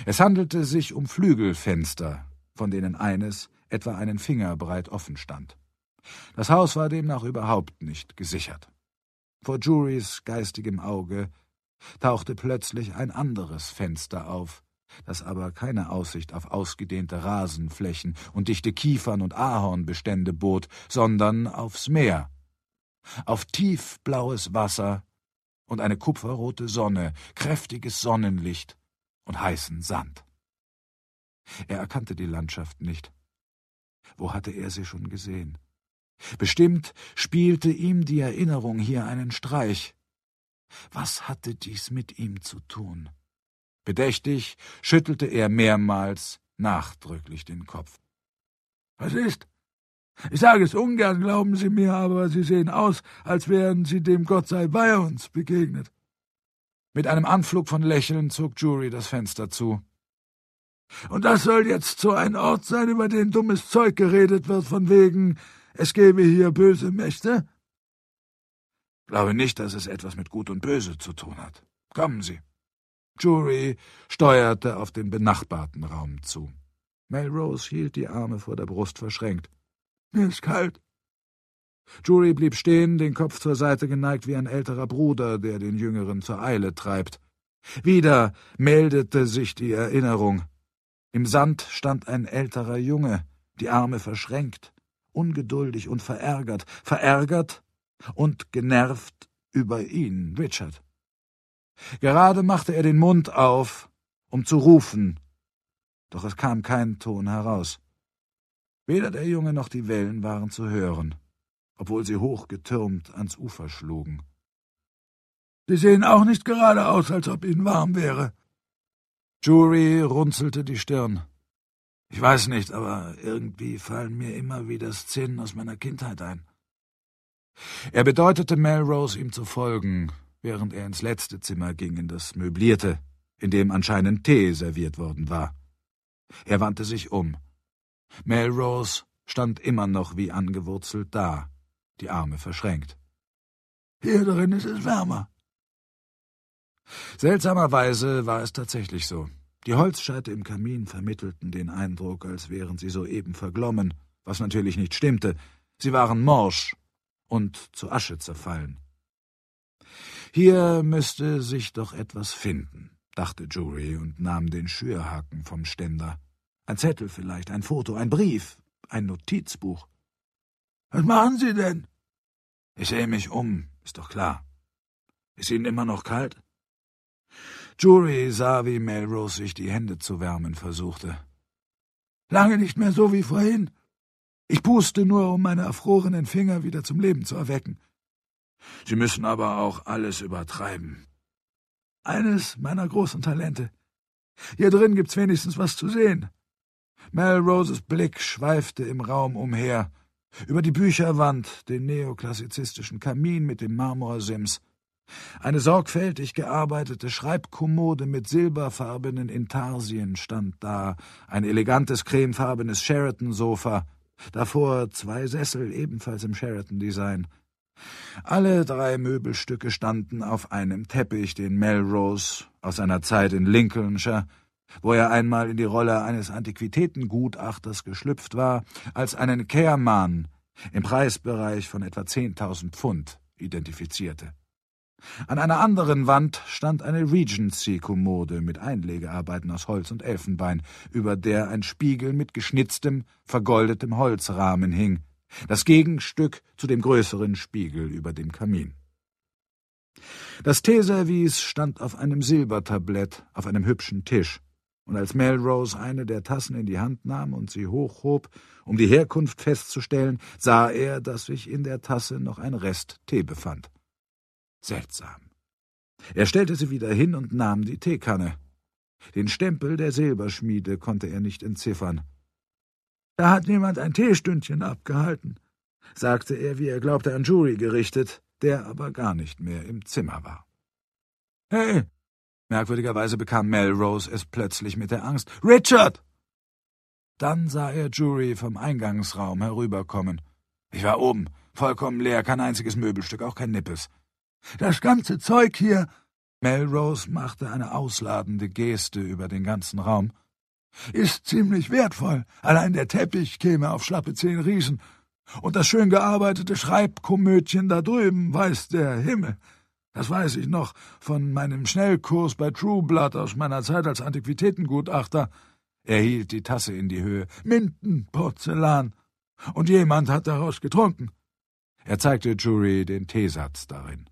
Es handelte sich um Flügelfenster, von denen eines etwa einen Finger breit offen stand. Das Haus war demnach überhaupt nicht gesichert. Vor Jurys geistigem Auge tauchte plötzlich ein anderes Fenster auf, das aber keine Aussicht auf ausgedehnte Rasenflächen und dichte Kiefern- und Ahornbestände bot, sondern aufs Meer, auf tiefblaues Wasser und eine kupferrote Sonne, kräftiges Sonnenlicht und heißen Sand. Er erkannte die Landschaft nicht. Wo hatte er sie schon gesehen? Bestimmt spielte ihm die Erinnerung hier einen Streich. Was hatte dies mit ihm zu tun? Bedächtig schüttelte er mehrmals nachdrücklich den Kopf. »Was ist? Ich sage es ungern, glauben Sie mir, aber Sie sehen aus, als wären Sie dem Gott sei bei uns begegnet.« Mit einem Anflug von Lächeln zog Jury das Fenster zu. »Und das soll jetzt so ein Ort sein, über den dummes Zeug geredet wird, von wegen, es gebe hier böse Mächte?« »Glaube nicht, dass es etwas mit Gut und Böse zu tun hat. Kommen Sie.« Jury steuerte auf den benachbarten Raum zu. Melrose hielt die Arme vor der Brust verschränkt. »Mir ist kalt.« Jury blieb stehen, den Kopf zur Seite geneigt wie ein älterer Bruder, der den Jüngeren zur Eile treibt. Wieder meldete sich die Erinnerung. Im Sand stand ein älterer Junge, die Arme verschränkt, ungeduldig und verärgert und genervt über ihn, Richard. Gerade machte er den Mund auf, um zu rufen, doch es kam kein Ton heraus. Weder der Junge noch die Wellen waren zu hören, obwohl sie hochgetürmt ans Ufer schlugen. »Sie sehen auch nicht gerade aus, als ob Ihnen warm wäre.« Jury runzelte die Stirn. »Ich weiß nicht, aber irgendwie fallen mir immer wieder Szenen aus meiner Kindheit ein.« Er bedeutete Melrose, ihm zu folgen, während er ins letzte Zimmer ging, in das möblierte, in dem anscheinend Tee serviert worden war. Er wandte sich um. Melrose stand immer noch wie angewurzelt da, die Arme verschränkt. »Hier drin ist es wärmer.« Seltsamerweise war es tatsächlich so. Die Holzscheite im Kamin vermittelten den Eindruck, als wären sie soeben verglommen, was natürlich nicht stimmte. Sie waren morsch und zu Asche zerfallen. Hier müsste sich doch etwas finden, dachte Jury und nahm den Schürhaken vom Ständer. Ein Zettel vielleicht, ein Foto, ein Brief, ein Notizbuch. »Was machen Sie denn?« »Ich sehe mich um, ist doch klar. Ist Ihnen immer noch kalt?« Jury sah, wie Melrose sich die Hände zu wärmen versuchte. »Lange nicht mehr so wie vorhin. Ich puste nur, um meine erfrorenen Finger wieder zum Leben zu erwecken.« »Sie müssen aber auch alles übertreiben.« »Eines meiner großen Talente. Hier drin gibt's wenigstens was zu sehen.« Melroses Blick schweifte im Raum umher, über die Bücherwand, den neoklassizistischen Kamin mit dem Marmorsims. Eine sorgfältig gearbeitete Schreibkommode mit silberfarbenen Intarsien stand da, ein elegantes cremefarbenes Sheraton-Sofa, davor 2 Sessel, ebenfalls im Sheraton-Design. Alle 3 Möbelstücke standen auf einem Teppich, den Melrose aus seiner Zeit in Lincolnshire, wo er einmal in die Rolle eines Antiquitätengutachters geschlüpft war, als einen Kehrmann im Preisbereich von etwa 10.000 Pfund identifizierte. An einer anderen Wand stand eine Regency-Kommode mit Einlegearbeiten aus Holz und Elfenbein, über der ein Spiegel mit geschnitztem, vergoldetem Holzrahmen hing, das Gegenstück zu dem größeren Spiegel über dem Kamin. Das Teeservice stand auf einem Silbertablett auf einem hübschen Tisch, und als Melrose eine der Tassen in die Hand nahm und sie hochhob, um die Herkunft festzustellen, sah er, dass sich in der Tasse noch ein Rest Tee befand. Seltsam. Er stellte sie wieder hin und nahm die Teekanne. Den Stempel der Silberschmiede konnte er nicht entziffern. »Da hat jemand ein Teestündchen abgehalten«, sagte er, wie er glaubte, an Jury gerichtet, der aber gar nicht mehr im Zimmer war. »Hey!« Merkwürdigerweise bekam Melrose es plötzlich mit der Angst. »Richard!« Dann sah er Jury vom Eingangsraum herüberkommen. »Ich war oben, vollkommen leer, kein einziges Möbelstück, auch kein Nippes.« »Das ganze Zeug hier Melrose machte eine ausladende Geste über den ganzen Raum. »Ist ziemlich wertvoll. Allein der Teppich käme auf schlappe 10 Riesen. Und das schön gearbeitete Schreibkomödchen da drüben, weiß der Himmel. Das weiß ich noch von meinem Schnellkurs bei True Blood aus meiner Zeit als Antiquitätengutachter.« Er hielt die Tasse in die Höhe. »Minden, Porzellan. Und jemand hat daraus getrunken.« Er zeigte Jury den Teesatz darin.